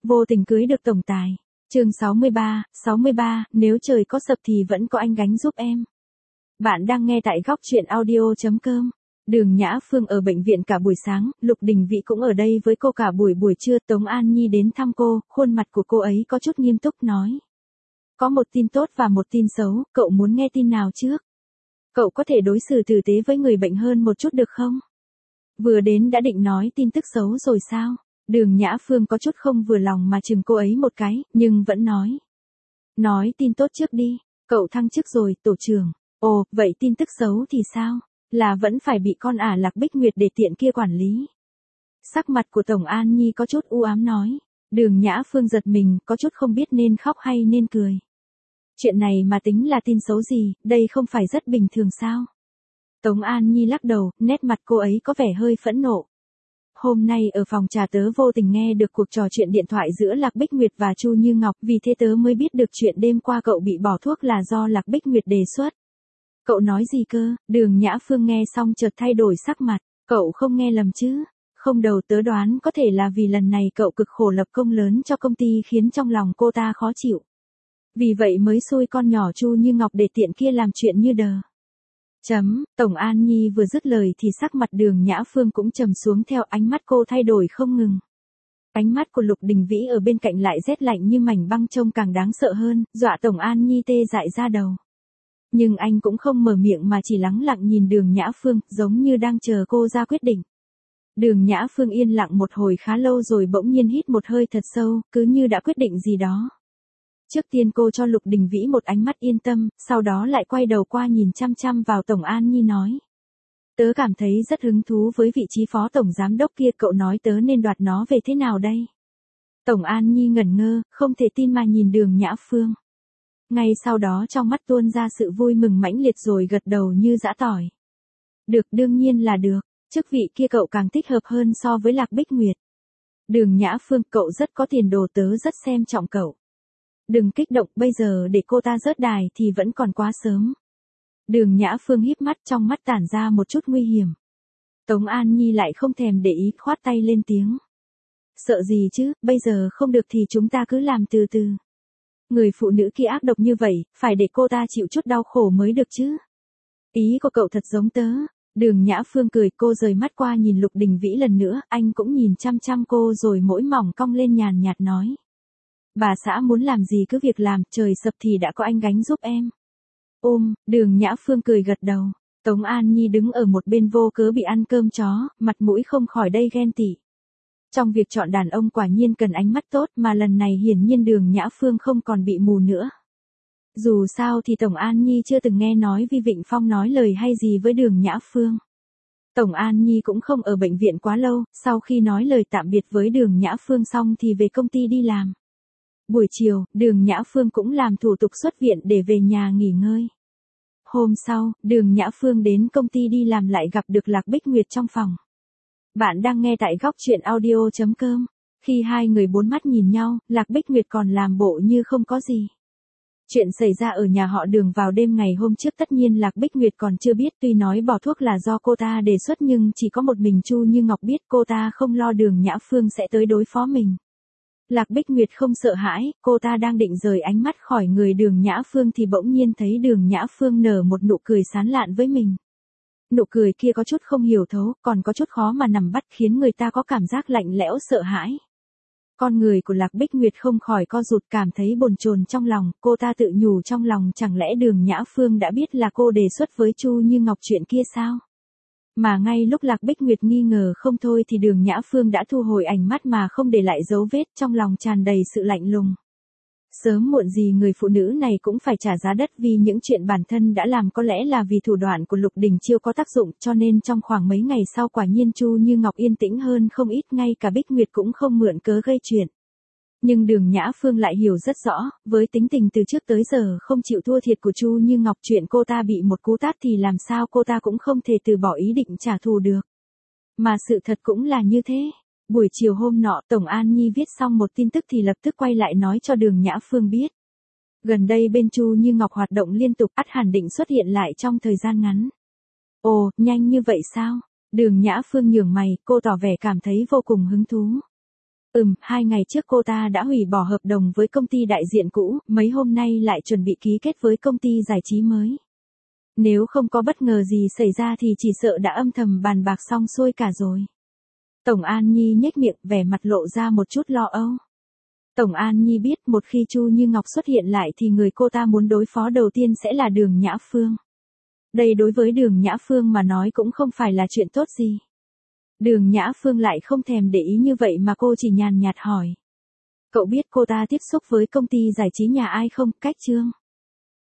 Vô tình cưới được tổng tài. Chương 63, nếu trời có sập thì vẫn có anh gánh giúp em. Bạn đang nghe tại góc truyện audio.com. Đường Nhã Phương ở bệnh viện cả buổi sáng, Lục Đình Vĩ cũng ở đây với cô cả buổi trưa. Tống An Nhi đến thăm cô, khuôn mặt của cô ấy có chút nghiêm túc nói. Có một tin tốt và một tin xấu, cậu muốn nghe tin nào trước? Cậu có thể đối xử tử tế với người bệnh hơn một chút được không? Vừa đến đã định nói tin tức xấu rồi sao? Đường Nhã Phương có chút không vừa lòng mà chừng cô ấy một cái, nhưng vẫn nói. Nói tin tốt trước đi, cậu thăng chức rồi, tổ trưởng. Ồ, vậy tin tức xấu thì sao? Là vẫn phải bị con ả Lạc Bích Nguyệt để tiện kia quản lý. Sắc mặt của Tổng An Nhi có chút u ám nói. Đường Nhã Phương giật mình, có chút không biết nên khóc hay nên cười. Chuyện này mà tính là tin xấu gì, đây không phải rất bình thường sao? Tống An Nhi lắc đầu, nét mặt cô ấy có vẻ hơi phẫn nộ. Hôm nay ở phòng trà tớ vô tình nghe được cuộc trò chuyện điện thoại giữa Lạc Bích Nguyệt và Chu Như Ngọc, vì thế tớ mới biết được chuyện đêm qua cậu bị bỏ thuốc là do Lạc Bích Nguyệt đề xuất. Cậu nói gì cơ? Đường Nhã Phương nghe xong chợt thay đổi sắc mặt, cậu không nghe lầm chứ? Không, đầu tớ đoán có thể là vì lần này cậu cực khổ lập công lớn cho công ty khiến trong lòng cô ta khó chịu. Vì vậy mới xui con nhỏ Chu Như Ngọc để tiện kia làm chuyện như đờ. Tổng An Nhi vừa dứt lời thì sắc mặt Đường Nhã Phương cũng trầm xuống theo, ánh mắt cô thay đổi không ngừng. Ánh mắt của Lục Đình Vĩ ở bên cạnh lại rét lạnh như mảnh băng, trông càng đáng sợ hơn, dọa Tổng An Nhi tê dại ra đầu. Nhưng anh cũng không mở miệng mà chỉ lắng lặng nhìn Đường Nhã Phương, giống như đang chờ cô ra quyết định. Đường Nhã Phương yên lặng một hồi khá lâu rồi bỗng nhiên hít một hơi thật sâu, cứ như đã quyết định gì đó. Trước tiên cô cho Lục Đình Vĩ một ánh mắt yên tâm, sau đó lại quay đầu qua nhìn chăm chăm vào Tổng An Nhi nói. Tớ cảm thấy rất hứng thú với vị trí phó tổng giám đốc kia, cậu nói tớ nên đoạt nó về thế nào đây? Tổng An Nhi ngẩn ngơ, không thể tin mà nhìn Đường Nhã Phương. Ngay sau đó trong mắt tuôn ra sự vui mừng mãnh liệt rồi gật đầu như giã tỏi. Được, đương nhiên là được, chức vị kia cậu càng thích hợp hơn so với Lạc Bích Nguyệt. Đường Nhã Phương, cậu rất có tiền đồ, tớ rất xem trọng cậu. Đừng kích động, bây giờ để cô ta rớt đài thì vẫn còn quá sớm. Đường Nhã Phương híp mắt, trong mắt tản ra một chút nguy hiểm. Tống An Nhi lại không thèm để ý, khoát tay lên tiếng. Sợ gì chứ, bây giờ không được thì chúng ta cứ làm từ từ. Người phụ nữ kia ác độc như vậy, phải để cô ta chịu chút đau khổ mới được chứ. Ý của cậu thật giống tớ. Đường Nhã Phương cười, cô rời mắt qua nhìn Lục Đình Vĩ lần nữa, anh cũng nhìn chăm chăm cô rồi mỗi mỏng cong lên nhàn nhạt nói. Bà xã muốn làm gì cứ việc làm, trời sập thì đã có anh gánh giúp em. Đường Nhã Phương cười gật đầu. Tống An Nhi đứng ở một bên vô cớ bị ăn cơm chó, mặt mũi không khỏi đây ghen tị. Trong việc chọn đàn ông quả nhiên cần ánh mắt tốt, mà lần này hiển nhiên Đường Nhã Phương không còn bị mù nữa. Dù sao thì Tổng An Nhi chưa từng nghe nói Vi Vịnh Phong nói lời hay gì với Đường Nhã Phương. Tổng An Nhi cũng không ở bệnh viện quá lâu, sau khi nói lời tạm biệt với Đường Nhã Phương xong thì về công ty đi làm. Buổi chiều, Đường Nhã Phương cũng làm thủ tục xuất viện để về nhà nghỉ ngơi. Hôm sau, Đường Nhã Phương đến công ty đi làm lại gặp được Lạc Bích Nguyệt trong phòng. Bạn đang nghe tại góc truyện audio.com. Khi hai người bốn mắt nhìn nhau, Lạc Bích Nguyệt còn làm bộ như không có gì. Chuyện xảy ra ở nhà họ Đường vào đêm ngày hôm trước tất nhiên Lạc Bích Nguyệt còn chưa biết, tuy nói bỏ thuốc là do cô ta đề xuất nhưng chỉ có một mình Chu Như Ngọc biết, cô ta không lo Đường Nhã Phương sẽ tới đối phó mình. Lạc Bích Nguyệt không sợ hãi, cô ta đang định rời ánh mắt khỏi người Đường Nhã Phương thì bỗng nhiên thấy Đường Nhã Phương nở một nụ cười sán lạn với mình. Nụ cười kia có chút không hiểu thấu, còn có chút khó mà nắm bắt, khiến người ta có cảm giác lạnh lẽo sợ hãi. Con người của Lạc Bích Nguyệt không khỏi co rụt, cảm thấy bồn chồn trong lòng, cô ta tự nhủ trong lòng chẳng lẽ Đường Nhã Phương đã biết là cô đề xuất với Chu Như Ngọc chuyện kia sao? Mà ngay lúc Lạc Bích Nguyệt nghi ngờ không thôi thì Đường Nhã Phương đã thu hồi ánh mắt mà không để lại dấu vết, trong lòng tràn đầy sự lạnh lùng. Sớm muộn gì người phụ nữ này cũng phải trả giá đắt vì những chuyện bản thân đã làm, có lẽ là vì thủ đoạn của Lục Đình Chiêu có tác dụng, cho nên trong khoảng mấy ngày sau quả nhiên Chu Như Ngọc yên tĩnh hơn không ít, ngay cả Bích Nguyệt cũng không mượn cớ gây chuyện. Nhưng Đường Nhã Phương lại hiểu rất rõ, với tính tình từ trước tới giờ không chịu thua thiệt của Chu Như Ngọc, chuyện cô ta bị một cú tát thì làm sao cô ta cũng không thể từ bỏ ý định trả thù được. Mà sự thật cũng là như thế. Buổi chiều hôm nọ, Tổng An Nhi viết xong một tin tức thì lập tức quay lại nói cho Đường Nhã Phương biết. Gần đây bên Chu Như Ngọc hoạt động liên tục, ắt hẳn định xuất hiện lại trong thời gian ngắn. Ồ, nhanh như vậy sao? Đường Nhã Phương nhướng mày, cô tỏ vẻ cảm thấy vô cùng hứng thú. 2 ngày trước cô ta đã hủy bỏ hợp đồng với công ty đại diện cũ, mấy hôm nay lại chuẩn bị ký kết với công ty giải trí mới. Nếu không có bất ngờ gì xảy ra thì chỉ sợ đã âm thầm bàn bạc xong xuôi cả rồi. Tổng An Nhi nhếch miệng, vẻ mặt lộ ra một chút lo âu. Tổng An Nhi biết một khi Chu Như Ngọc xuất hiện lại thì người cô ta muốn đối phó đầu tiên sẽ là Đường Nhã Phương. Đây đối với Đường Nhã Phương mà nói cũng không phải là chuyện tốt gì. Đường Nhã Phương lại không thèm để ý như vậy mà cô chỉ nhàn nhạt hỏi. Cậu biết cô ta tiếp xúc với công ty giải trí nhà ai không, Cách Trương?